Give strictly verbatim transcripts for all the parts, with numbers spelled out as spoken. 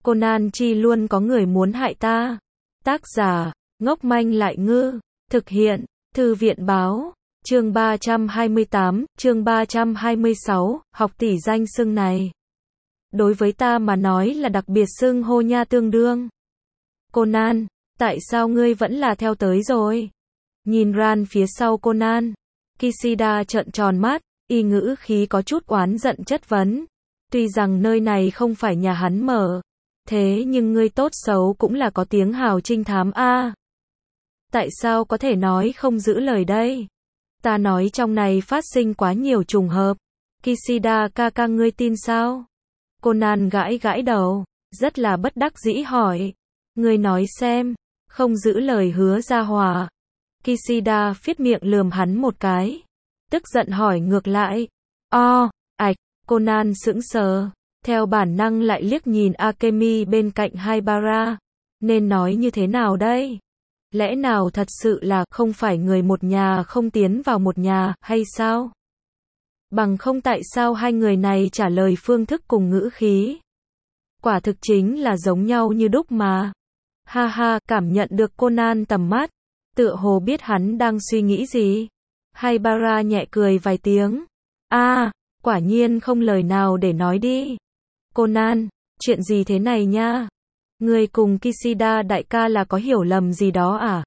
Conan chi luôn có người muốn hại ta. Tác giả, ngốc manh lại ngư. Thực hiện, Thư viện báo. Chương ba trăm hai mươi tám, chương ba trăm hai mươi sáu, học tỷ danh xưng này. Đối với ta mà nói là đặc biệt xưng hô nha tương đương. Conan, tại sao ngươi vẫn là theo tới rồi? Nhìn Ran phía sau Conan, Kishida trợn tròn mắt, y ngữ khí có chút oán giận chất vấn. Tuy rằng nơi này không phải nhà hắn mở, thế nhưng ngươi tốt xấu cũng là có tiếng hào trinh thám a. Tại sao có thể nói không giữ lời đây? Ta nói trong này phát sinh quá nhiều trùng hợp. Kishida ca ca ngươi tin sao? Conan gãi gãi đầu, rất là bất đắc dĩ hỏi. Ngươi nói xem, không giữ lời hứa ra hỏa. Kishida phiết miệng lườm hắn một cái. Tức giận hỏi ngược lại. O, ạch, Conan sững sờ. Theo bản năng lại liếc nhìn Akemi bên cạnh Haibara. Nên nói như thế nào đây? Lẽ nào thật sự là không phải người một nhà không tiến vào một nhà, hay sao? Bằng không tại sao hai người này trả lời phương thức cùng ngữ khí? Quả thực chính là giống nhau như đúc mà. Ha ha, cảm nhận được Conan tầm mắt, tựa hồ biết hắn đang suy nghĩ gì. Haibara nhẹ cười vài tiếng. A, à, quả nhiên không lời nào để nói đi. Conan, chuyện gì thế này nha? Người cùng Kishida đại ca là có hiểu lầm gì đó à?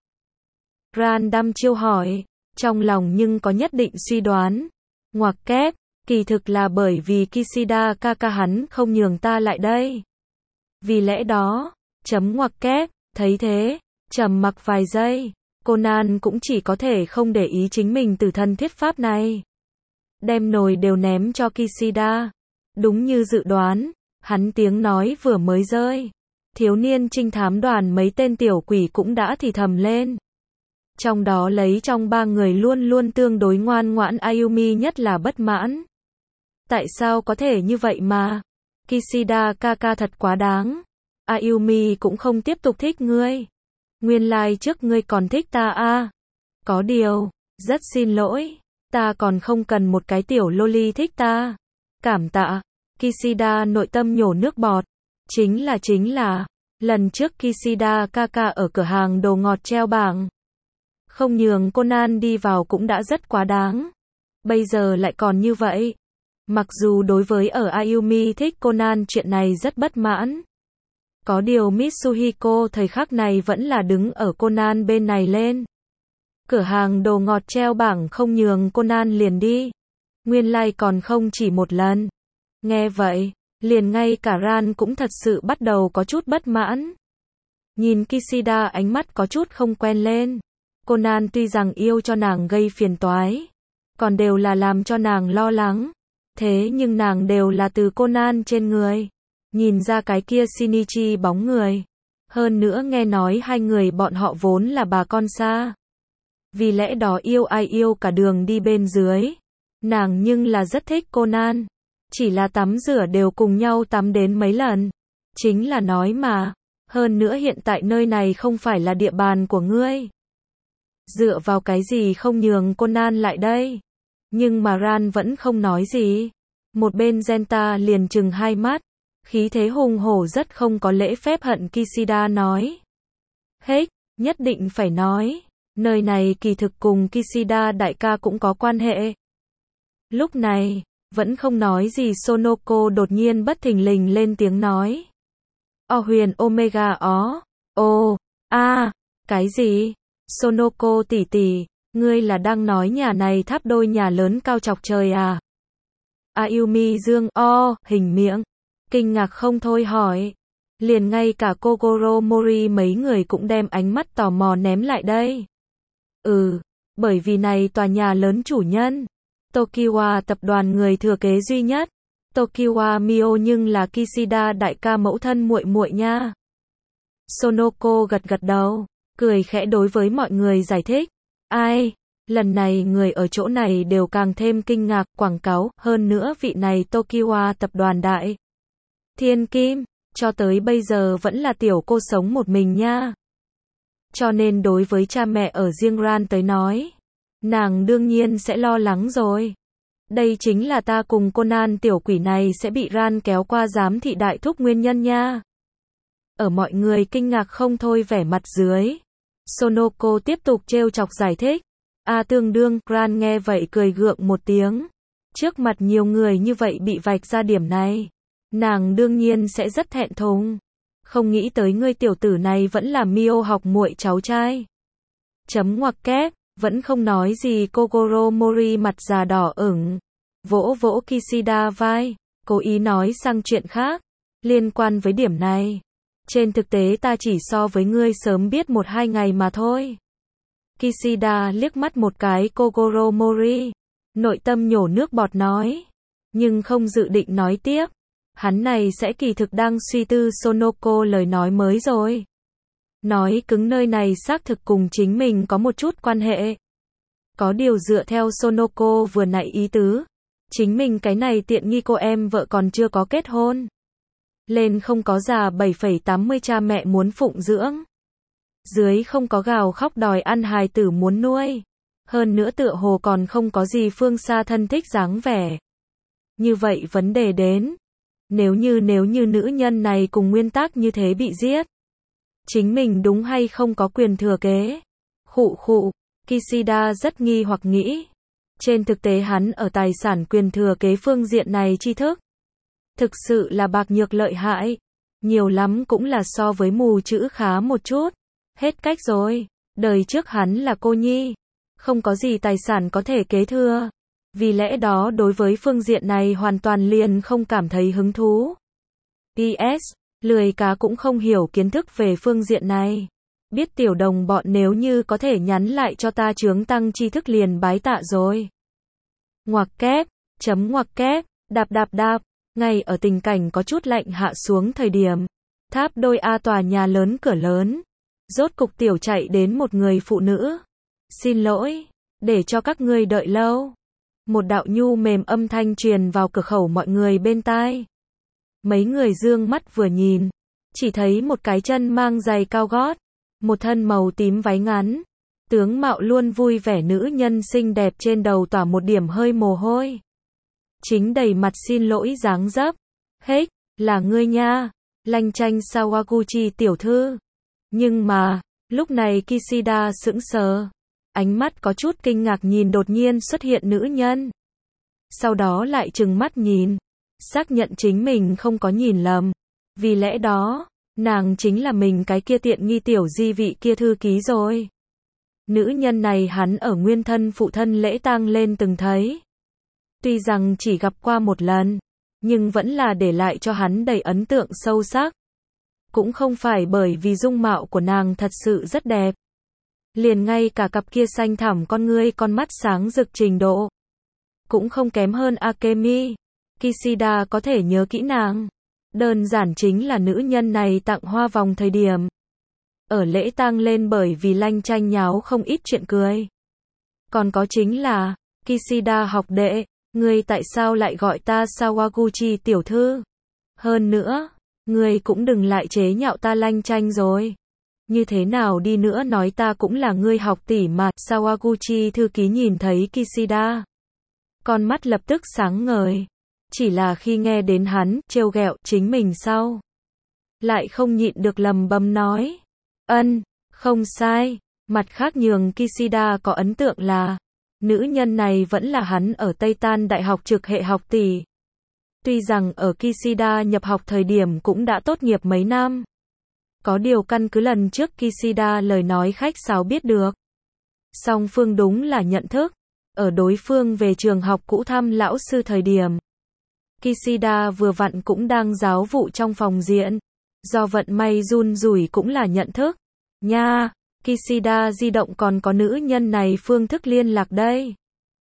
Ran đăm chiêu hỏi, trong lòng nhưng có nhất định suy đoán. Ngoặc kép, kỳ thực là bởi vì Kishida ca ca hắn không nhường ta lại đây. Vì lẽ đó, chấm ngoặc kép, thấy thế, trầm mặc vài giây, Conan cũng chỉ có thể không để ý chính mình từ thân thiết pháp này. Đem nồi đều ném cho Kishida. Đúng như dự đoán, hắn tiếng nói vừa mới rơi. Thiếu niên trinh thám đoàn mấy tên tiểu quỷ cũng đã thì thầm lên. Trong đó lấy trong ba người luôn luôn tương đối ngoan ngoãn Ayumi nhất là bất mãn. Tại sao có thể như vậy mà? Kishida ca ca thật quá đáng. Ayumi cũng không tiếp tục thích ngươi. Nguyên lai like trước ngươi còn thích ta a. À? Có điều, rất xin lỗi, ta còn không cần một cái tiểu loli thích ta. Cảm tạ. Kishida nội tâm nhổ nước bọt. Chính là chính là, lần trước Kishida ca ca ở cửa hàng đồ ngọt treo bảng. Không nhường Conan đi vào cũng đã rất quá đáng. Bây giờ lại còn như vậy. Mặc dù đối với ở Ayumi thích Conan chuyện này rất bất mãn. Có điều Mitsuhiko thời khắc này vẫn là đứng ở Conan bên này lên. Cửa hàng đồ ngọt treo bảng không nhường Conan liền đi. Nguyên lai like còn không chỉ một lần. Nghe vậy, liền ngay cả Ran cũng thật sự bắt đầu có chút bất mãn. Nhìn Kishida ánh mắt có chút không quen lên. Conan tuy rằng yêu cho nàng gây phiền toái, còn đều là làm cho nàng lo lắng. Thế nhưng nàng đều là từ Conan trên người. Nhìn ra cái kia Shinichi bóng người. Hơn nữa nghe nói hai người bọn họ vốn là bà con xa. Vì lẽ đó yêu ai yêu cả đường đi bên dưới. Nàng nhưng là rất thích Conan. Chỉ là tắm rửa đều cùng nhau tắm đến mấy lần. Chính là nói mà. Hơn nữa hiện tại nơi này không phải là địa bàn của ngươi. Dựa vào cái gì không nhường Conan lại đây? Nhưng mà Ran vẫn không nói gì. Một bên Genta liền trừng hai mắt. Khí thế hùng hổ rất không có lễ phép hận Kishida nói. Hết, nhất định phải nói. Nơi này kỳ thực cùng Kishida đại ca cũng có quan hệ. Lúc này, vẫn không nói gì Sonoko đột nhiên bất thình lình lên tiếng nói. O huyền Omega ó. Ô, a, cái gì? Sonoko tỷ tỷ, ngươi là đang nói nhà này tháp đôi nhà lớn cao chọc trời à? Ayumi dương o, hình miệng. Kinh ngạc không thôi hỏi. Liền ngay cả Kogoro Mori mấy người cũng đem ánh mắt tò mò ném lại đây. Ừ, bởi vì này tòa nhà lớn chủ nhân. Tokiwa tập đoàn người thừa kế duy nhất. Tokiwa Mio nhưng là Kishida đại ca mẫu thân muội muội nha. Sonoko gật gật đầu, cười khẽ đối với mọi người giải thích. Ai, lần này người ở chỗ này đều càng thêm kinh ngạc quảng cáo, hơn nữa vị này Tokiwa tập đoàn đại. Thiên Kim, cho tới bây giờ vẫn là tiểu cô sống một mình nha. Cho nên đối với cha mẹ ở riêng Ran tới nói, nàng đương nhiên sẽ lo lắng rồi. Đây chính là ta cùng Conan tiểu quỷ này sẽ bị Ran kéo qua giám thị đại thúc nguyên nhân nha. Ở mọi người kinh ngạc không thôi vẻ mặt dưới, Sonoko tiếp tục trêu chọc giải thích. A tương đương, Grant nghe vậy cười gượng một tiếng. Trước mặt nhiều người như vậy bị vạch ra điểm này, nàng đương nhiên sẽ rất thẹn thùng. Không nghĩ tới ngươi tiểu tử này vẫn là Mio học muội cháu trai. Chấm ngoặc kép, vẫn không nói gì. Kogoro Mori mặt già đỏ ửng, vỗ vỗ Kishida vai, cố ý nói sang chuyện khác, liên quan với điểm này. Trên thực tế ta chỉ so với ngươi sớm biết một hai ngày mà thôi. Kishida liếc mắt một cái Kogoro Mori, nội tâm nhổ nước bọt nói, nhưng không dự định nói tiếp. Hắn này sẽ kỳ thực đang suy tư Sonoko lời nói mới rồi. Nói cứng nơi này xác thực cùng chính mình có một chút quan hệ. Có điều dựa theo Sonoko vừa nãy ý tứ, chính mình cái này tiện nghi cô em vợ còn chưa có kết hôn. Lên không có già bảy phẩy tám mươi cha mẹ muốn phụng dưỡng. Dưới không có gào khóc đòi ăn hài tử muốn nuôi. Hơn nữa tựa hồ còn không có gì phương xa thân thích dáng vẻ. Như vậy vấn đề đến. Nếu như nếu như nữ nhân này cùng nguyên tắc như thế bị giết, chính mình đúng hay không có quyền thừa kế? Khụ khụ, Kishida rất nghi hoặc nghĩ. Trên thực tế hắn ở tài sản quyền thừa kế phương diện này tri thức thực sự là bạc nhược lợi hại. Nhiều lắm cũng là so với mù chữ khá một chút. Hết cách rồi. Đời trước hắn là cô nhi, không có gì tài sản có thể kế thừa. Vì lẽ đó đối với phương diện này hoàn toàn liền không cảm thấy hứng thú. pê ét, lười cá cũng không hiểu kiến thức về phương diện này. Biết tiểu đồng bọn nếu như có thể nhắn lại cho ta chướng tăng tri thức liền bái tạ rồi. Ngoặc kép, chấm ngoặc kép, đạp đạp đạp, ngay ở tình cảnh có chút lạnh hạ xuống thời điểm. Tháp đôi A tòa nhà lớn cửa lớn. Rốt cục tiểu chạy đến một người phụ nữ. Xin lỗi, để cho các ngươi đợi lâu. Một đạo nhu mềm âm thanh truyền vào cửa khẩu mọi người bên tai. Mấy người dương mắt vừa nhìn, chỉ thấy một cái chân mang giày cao gót, một thân màu tím váy ngắn, tướng mạo luôn vui vẻ nữ nhân xinh đẹp trên đầu tỏa một điểm hơi mồ hôi. Chính đầy mặt xin lỗi dáng dấp. Hết, là ngươi nha, lanh chanh Sawaguchi tiểu thư. Nhưng mà, lúc này Kishida sững sờ. Ánh mắt có chút kinh ngạc nhìn đột nhiên xuất hiện nữ nhân. Sau đó lại trừng mắt nhìn. Xác nhận chính mình không có nhìn lầm. Vì lẽ đó, nàng chính là mình cái kia tiện nghi tiểu di vị kia thư ký rồi. Nữ nhân này hắn ở nguyên thân phụ thân lễ tang lên từng thấy. Tuy rằng chỉ gặp qua một lần, nhưng vẫn là để lại cho hắn đầy ấn tượng sâu sắc. Cũng không phải bởi vì dung mạo của nàng thật sự rất đẹp. Liền ngay cả cặp kia xanh thẳm con ngươi con mắt sáng rực trình độ. Cũng không kém hơn Akemi. Kishida có thể nhớ kỹ nàng. Đơn giản chính là nữ nhân này tặng hoa vòng thời điểm. Ở lễ tang lên bởi vì lanh chanh nháo không ít chuyện cười. Còn có chính là, Kishida học đệ, ngươi tại sao lại gọi ta Sawaguchi tiểu thư? Hơn nữa, ngươi cũng đừng lại chế nhạo ta lanh chanh rồi. Như thế nào đi nữa nói ta cũng là ngươi học tỷ mà. Sawaguchi thư ký nhìn thấy Kishida, con mắt lập tức sáng ngời. Chỉ là khi nghe đến hắn trêu ghẹo chính mình sau, lại không nhịn được lầm bầm nói, ân, không sai. Mặt khác nhường Kishida có ấn tượng là, nữ nhân này vẫn là hắn ở Tây Tan Đại học trực hệ học tỷ. Tuy rằng ở Kishida nhập học thời điểm cũng đã tốt nghiệp mấy năm. Có điều căn cứ lần trước Kishida lời nói khách sáo biết được. Song phương đúng là nhận thức. Ở đối phương về trường học cũ thăm lão sư thời điểm. Kishida vừa vặn cũng đang giáo vụ trong phòng diện. Do vận may run rủi cũng là nhận thức. Nha, Kishida di động còn có nữ nhân này phương thức liên lạc đây.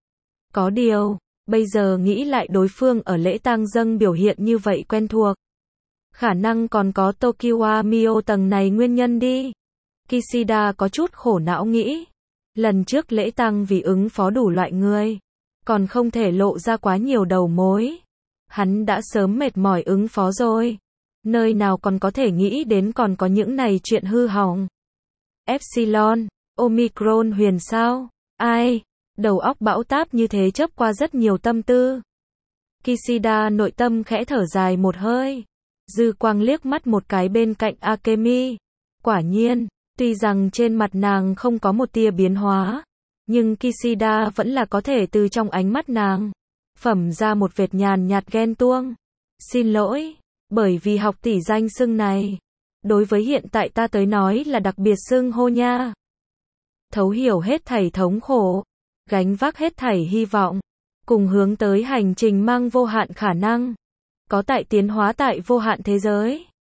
Có điều, bây giờ nghĩ lại đối phương ở lễ tang dâng biểu hiện như vậy quen thuộc. Khả năng còn có Tokiwa Mio tầng này nguyên nhân đi. Kishida có chút khổ não nghĩ. Lần trước lễ tang vì ứng phó đủ loại người, còn không thể lộ ra quá nhiều đầu mối. Hắn đã sớm mệt mỏi ứng phó rồi. Nơi nào còn có thể nghĩ đến còn có những này chuyện hư hỏng. Epsilon, Omicron huyền sao? Ai? Đầu óc bão táp như thế chớp qua rất nhiều tâm tư. Kishida nội tâm khẽ thở dài một hơi. Dư quang liếc mắt một cái bên cạnh Akemi. Quả nhiên, tuy rằng trên mặt nàng không có một tia biến hóa, nhưng Kishida vẫn là có thể từ trong ánh mắt nàng phẩm ra một vệt nhàn nhạt ghen tuông. Xin lỗi, bởi vì học tỷ danh xưng này, đối với hiện tại ta tới nói là đặc biệt xưng hô nha. Thấu hiểu hết thảy thống khổ, gánh vác hết thảy hy vọng, cùng hướng tới hành trình mang vô hạn khả năng, có tại tiến hóa tại vô hạn thế giới.